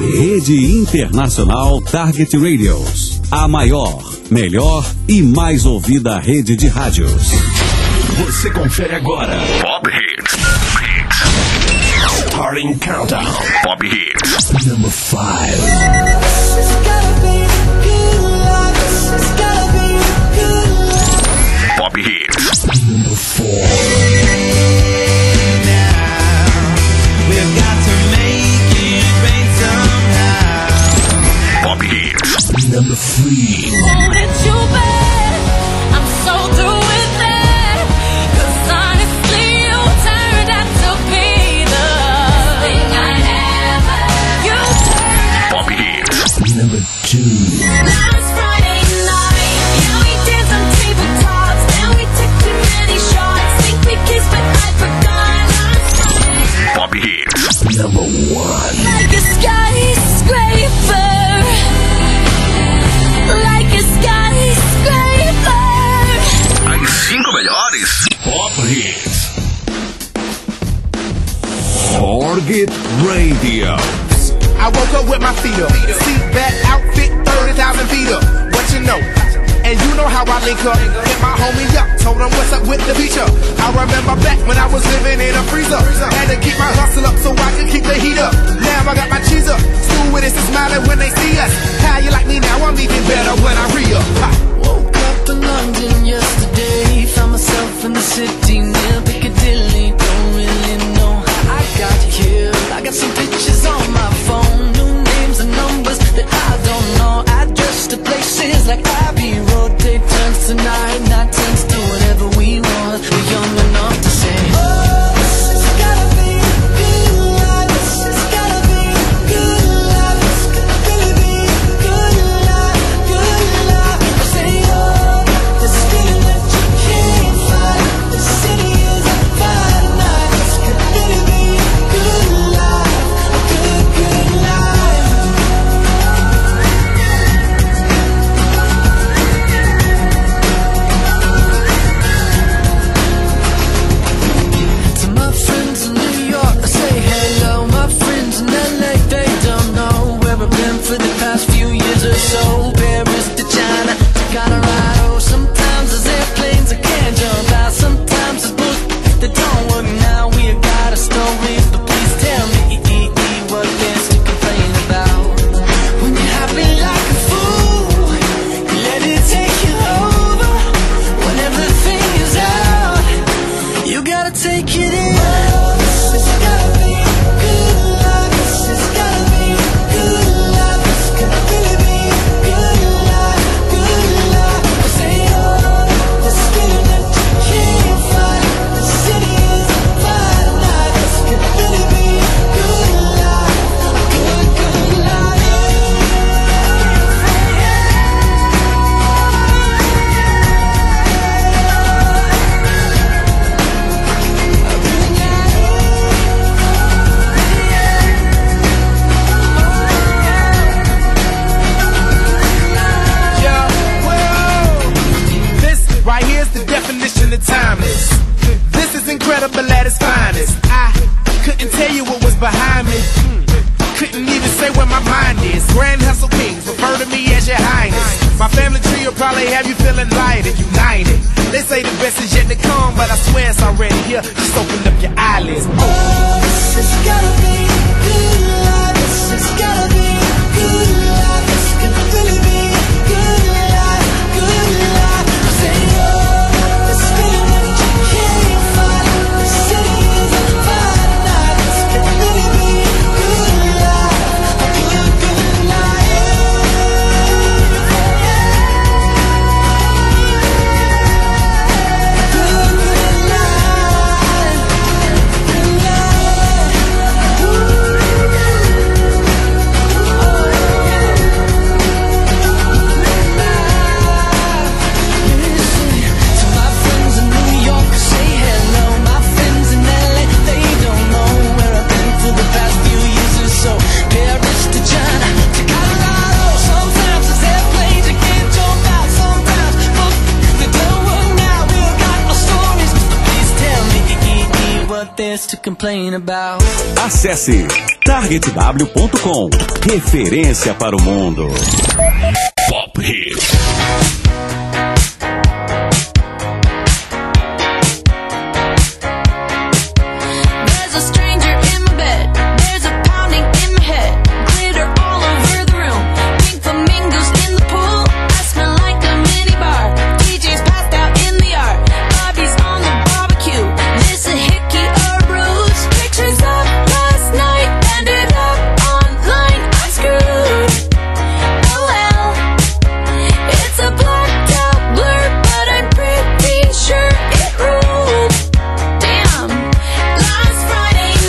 Rede Internacional Target Radios. A maior, melhor e mais ouvida rede de rádios. Você confere agora. Pop Hits. Starting Countdown. Pop Hits. Number 5. Pop Hits. Number 4. We've got to make it rain somehow. Pop Hits. Number 3. Wanted you bad, I'm so through with that. 'Cause honestly, you turned out to be the thing I ever. You turned out. Pop Hits. Number 2. Now it's Friday night, yeah, we dance on tabletops. Now we took too many shots. Think we kissed, but I forgot. Pop Hits. Number 1. Like a skyscraper. Like a skyscraper. As 5 melhores. Pop Hits. Target Radio. I woke up with my feet up. Seat back, outfit, 30,000 feet up. What you know? And you know how I link up. Hit my homie up, told him what's up with the feature. I remember back when I was living in a freezer. Had to keep my hustle up so I could keep the heat up. Now I got my cheese up. Stewardess is smiling when they see us. How you like me now? I'm even better when I re-up. Woke up in London yesterday. Found myself in the city near Piccadilly. Don't really know how I got here. I got some pictures on my phone. New names and numbers that I don't know. Address to places like Abbey Road. Take turns tonight, not turns to whatever we want. We're young enough to say, oh, it's gotta be good life. It's gotta be good life. It's gotta be good life, good life. I say, oh, this feeling that you can't fight. The city is on fire tonight. It's gotta be good life, a good, good life. To my friends in New York, I say hello. My friends in LA, they don't know where I've been for the past few years or so. Paris to China to Colorado. Sometimes there's airplanes I can't jump out. Sometimes there's books that don't work now. We got a story, but please tell me what there's to complain about. When you're happy like a fool, you let it take you over. When everything is out, you gotta take it in. It's gotta be good life. It's gotta be good life. It's gotta really be good life, good life. I say, oh, this feeling that you can't fight. The city is on fire tonight. It's gonna really be good life, a good, good life. Yeah, well, this right here's the definition of timeless. This is incredible at its finest. I couldn't tell you what was behind me. Couldn't even say where my mind is. Grand Hustle Kings, refer to me as your highness. My family tree will probably have you feeling light and united. They say the best is yet to come, but I swear it's already here. Just open up your eyelids. Oh, it's gotta be good life. It's gotta be good life. It's gonna really be good life, good life. I say, oh, this feeling that you can't fight. The city is on fire tonight. It's gonna really be good life, a good, good life. Good life. complain about. Acesse targetw.com. Referência para o mundo. Pop Hits. There's a stranger in my bed. There's a pounding in my head. Glitter all over the room. Pink flamingos in the pool. I smell like a mini bar. DJ's passed out in the yard. Bobby's on the barbecue. This a hickey or a bruise. Pictures of last night ended up online. I'm screwed. Oh well. It's a blacked out blur, but I'm pretty sure it ruled. Damn. Last Friday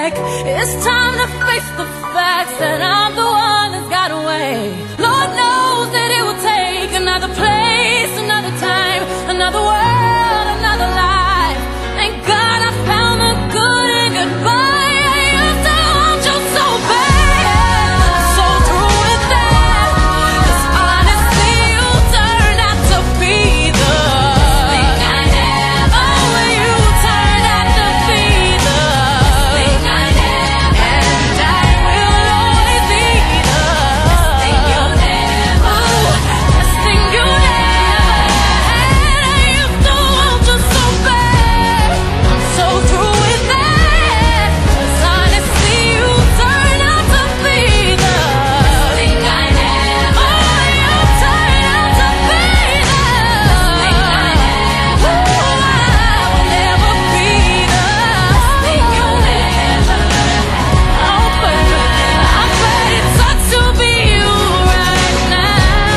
back. It's time to face the facts that I'm the one that's got away. Lord knows that it will take another place, another time, another world, another life. Thank God I found the good in goodbye. I used to want you so bad, so through with that. 'Cause honestly, you turned out to be the thing I never. Oh, you turned out to be the thing I never. And I will always be the thing you'll never. The thing you never had. I used to want you so bad. I'm so through with that. 'Cause honestly, you turned out to be the thing I never. Oh, you turned out to be the thing I never. Ooh, I will never be the thing you'll never. Oh, but it sucks to be you right now.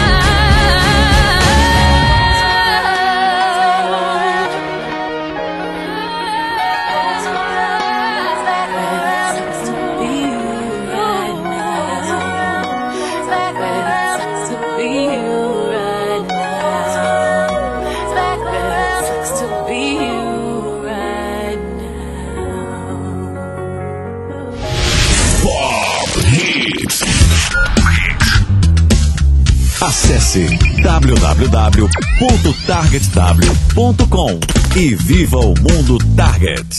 Pop Hits. Acesse www.targetw.com e viva o mundo Target.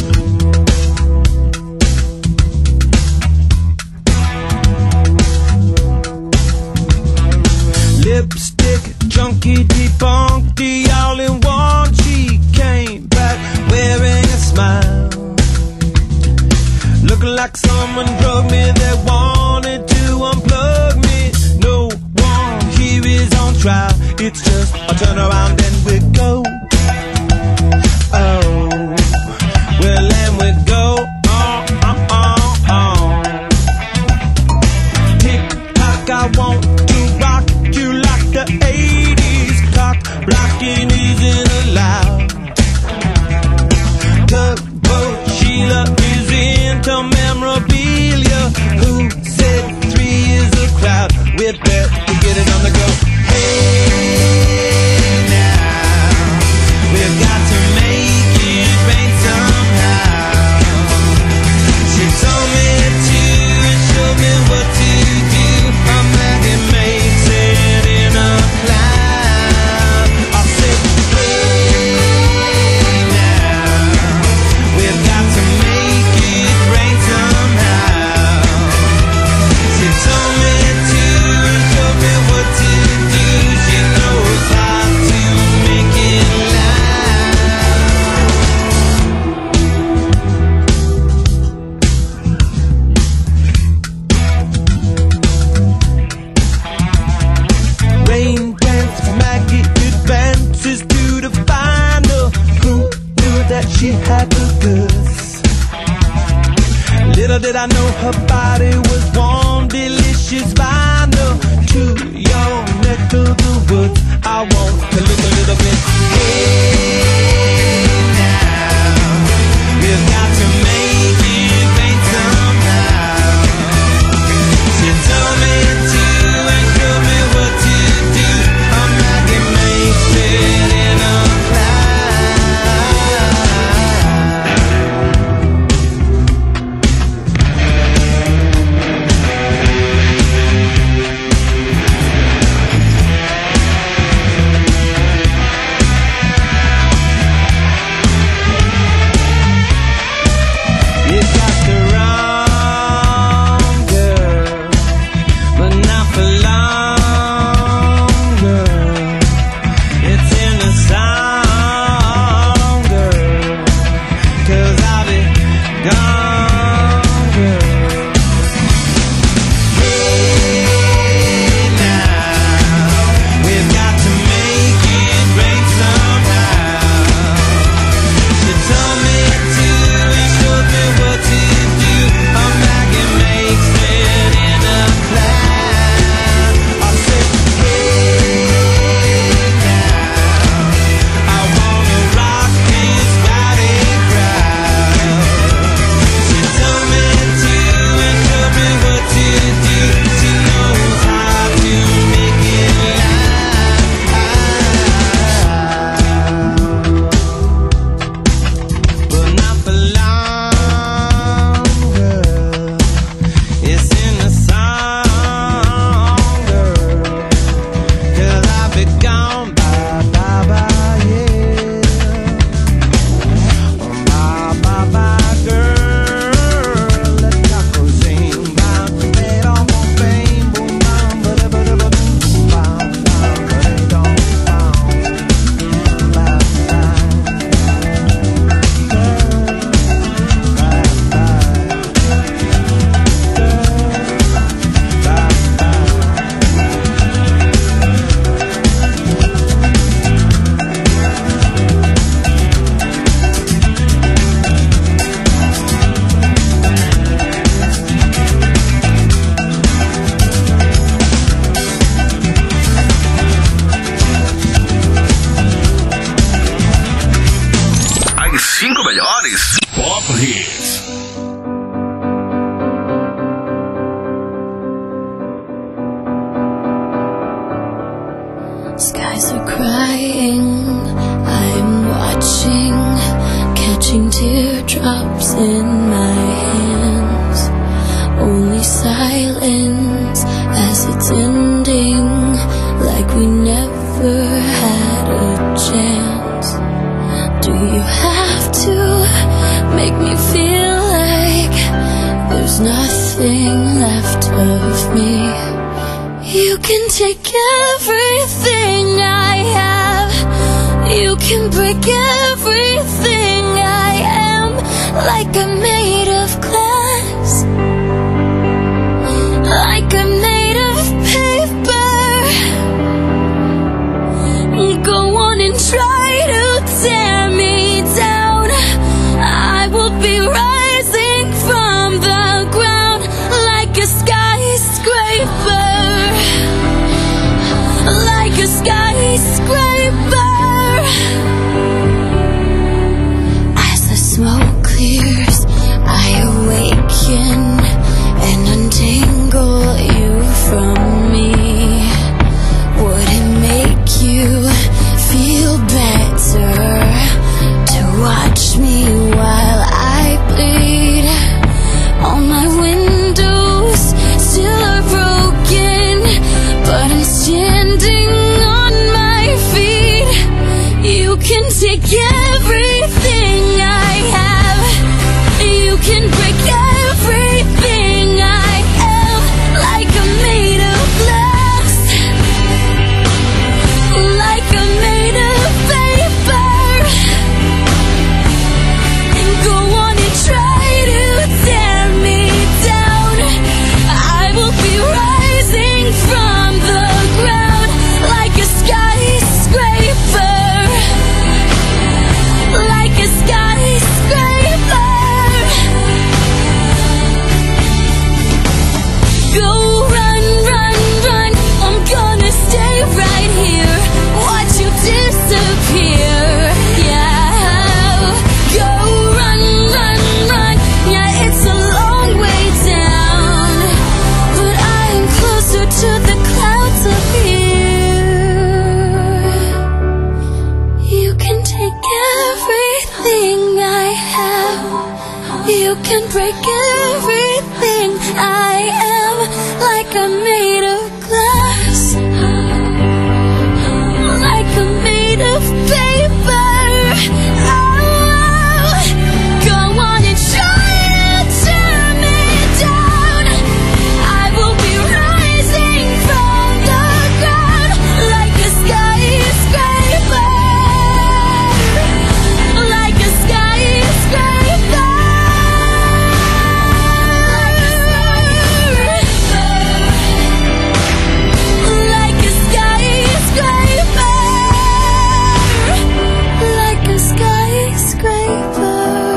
Lipstick, junkie, debunked, all in one. She came back wearing a smile, looking like someone drugged me. They wanted to unplug me. No one here is on trial. It's just a turn around and we go. Oh, well, and we go on. Tick tock, I want to rock you like the 80s. Cock blocking isn't allowed. Tugboat Sheila is into memorabilia. Who said 3 is a crowd? We're bet to get it on the go. Hey now, we've got to make it rain somehow. She told me to and showed me what to do. A magnet makes it in a cloud. I said, hey now, we've got to make it rain somehow. She told me to and showed me what to do. She knows how to make it Rain dance, Maggie advances to the final. Who knew that she had the goods? Little did I know her body was warm, delicious vinyl. To your neck of the woods, I want to look a little bit. Hey now, we've got to make it rain somehow. She told me to and showed me what to do. A magnet makes it in a cloud. eyes are crying, I'm watching, catching teardrops in my hands. Only silence as it's ending, like we never had a chance. Do you have to make me feel like there's nothing left of me? You can take everything I have, you can break everything I am, like I'm made of glass, like I'm made of paper. Go on and try to tear me down, I will be rising from the ground like a skyscraper, like a skyscraper. As the smoke clears, I awaken and untangle you from me. Would it make you feel better to watch me while I bleed? All my windows still are broken, but I'm standing on my feet. You can take everything I have, you can break everything I am, like I'm made of glass, like I'm made of paper. And go on and try to tear me down, I will be rising from the ground like a skyscraper, like a skyscraper. Go run, run, run, I'm gonna stay right here, watch you disappear. Yeah, go run, run, run, yeah, it's a long way down, but I am closer to the clouds up here. You can take everything I have, you can break everything I am, like I'm made of glass, like I'm made of paper. Oh, go on and try to tear me down, I will be rising from the ground like a skyscraper, like a skyscraper, like a skyscraper, like a skyscraper.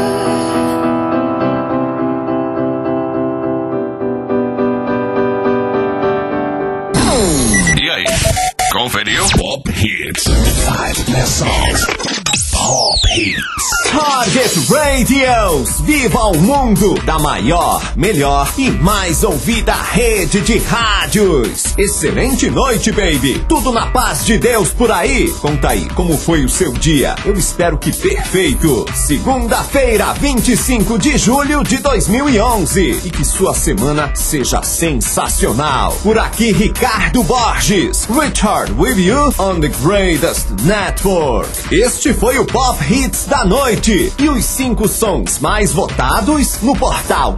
E aí, conferiu? Pop Hits. 5 best songs. Pop Hits. Target Radios, viva o mundo da maior, melhor e mais ouvida rede de rádios. Excelente noite, baby. Tudo na paz de Deus por aí. Conta aí, como foi o seu dia? Eu espero que perfeito. Segunda-feira, 25 de julho de 2011. E que sua semana seja sensacional. Por aqui, Ricardo Borges. Richard with you on the greatest network. Este foi o Pop Hits da noite. E os 5 sons mais votados no portal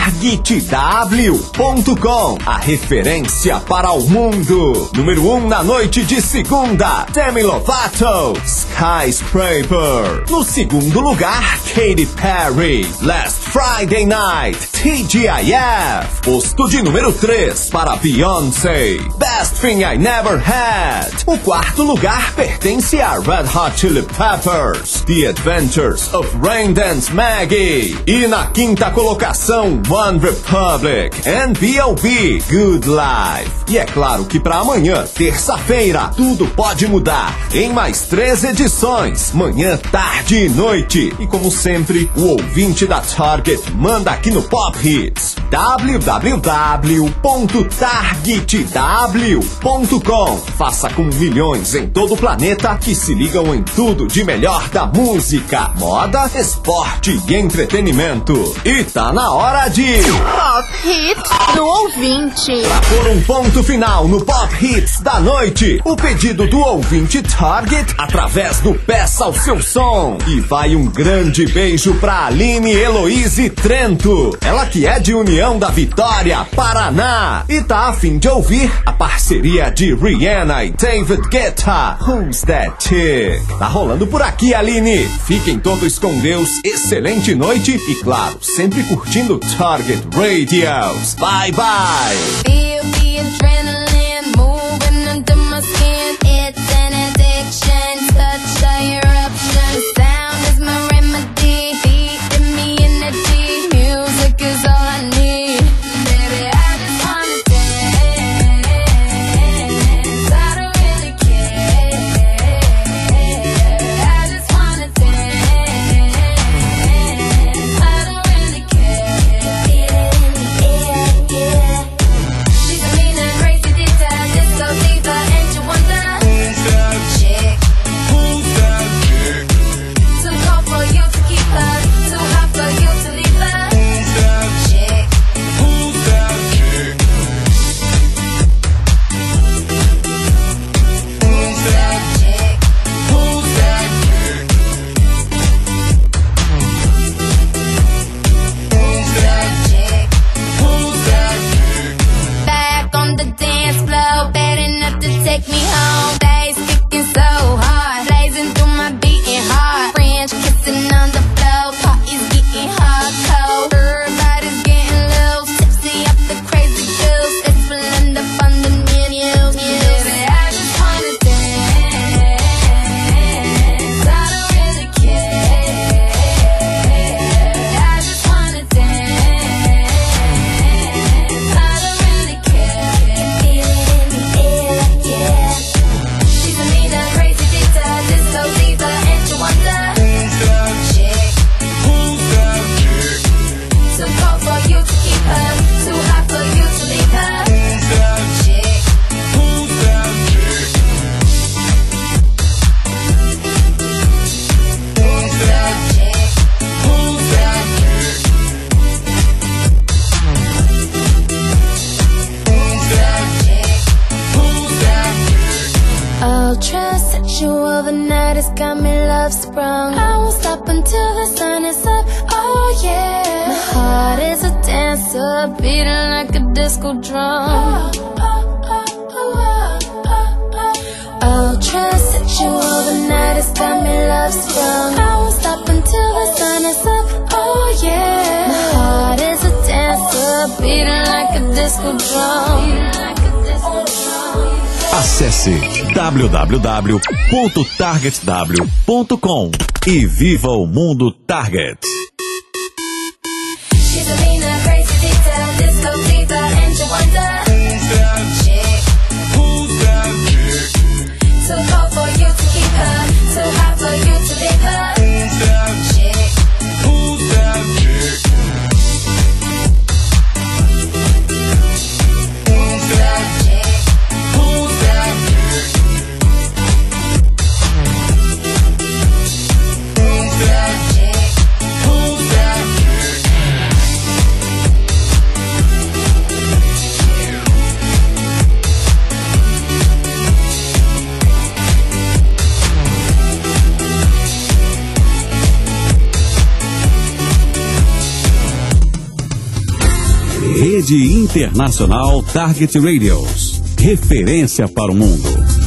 targetw.com, a referência para o mundo. Número 1 na noite de segunda, Demi Lovato, Skyscraper. No segundo lugar, Katy Perry, Last Friday Night, TGIF. Posto de número 3 para Beyoncé, Best Thing I Never Had. O quarto lugar pertence a Red Hot Chili Peppers, The Adventures of Rain Dance Maggie. E na quinta colocação, One Republic and B.O.B. Good Life. E é claro que para amanhã, terça-feira, tudo pode mudar em mais 3 edições, manhã, tarde e noite. E como sempre, o ouvinte da Target manda aqui no Pop Hits. www.targetw.com. Faça com milhões em todo o planeta que se ligam em tudo de melhor da música, moda, esporte e entretenimento. E tá na hora de Pop Hits do ouvinte. Pra pôr um ponto final no Pop Hits da noite, o pedido do ouvinte Target através do Peça o Seu Som. E vai um grande beijo pra Aline Heloíse Trento, ela que é de União da Vitória, Paraná, e tá a fim de ouvir a parceria de Rihanna e David Guetta, Who's That Chick? Tá rolando por aqui, Aline. Fiquem todos com Deus, excelente noite e, claro, sempre curtindo Target Radios. Bye, bye! Feel the adrenaline moving under my skin. It's an addiction, such a eruption. Sound is my remedy, feeding me energy. Music is all I need. Baby, I just wanna dance. I don't really care. I just wanna dance. I don't really care. Feel it in the air, yeah. She's a mean and crazy diva, disco diva, and you wonder who's that chick? Who's that chick? Too cold for you to keep her, too hot for you to leave her. Who's that chick? Who's that chick? Who's that chick? Who's that chick? Who's that chick? Who's that chick? Back on the dance floor, bad enough to take me home. Bass kicking so hard, blazing through my beating heart. French kissing on the floor, party's getting hardcore. Everybody's getting loose, tipsy up the crazy juice. It's filling up on the menus. Baby, I just wanna dance. I don't really care. I just wanna dance. I don't really care. Feel it in the air, yeah. She's a mean and crazy diva, disco diva, and you wonder who's that chick? Who's that chick? Too cold for you to keep her, too hot for you to leave her. Who's that chick? Who's that chick? Who's that chick? Who's that chick? Who's that chick? Who's that chick? Ultra sexual, the night has got me love sprung. I won't stop until the sun is up, oh yeah. My heart is a dancer, beating like a disco drum. Ultra sexual, the night has got me love sprung. I won't stop until the sun is up, oh yeah. My heart is a dancer, beating like a disco drum. Acesse www.targetw.com e viva o mundo Target. She's a mean and crazy diva, disco diva, and you wonder who's that chick? Who's that chick? Too cold for you to keep her, too hot for you to leave her. Who's that chick? Who's that chick? Who's that chick? Who's that chick? Who's that chick? Who's that chick? Rede Internacional Target Radios. Referência para o mundo.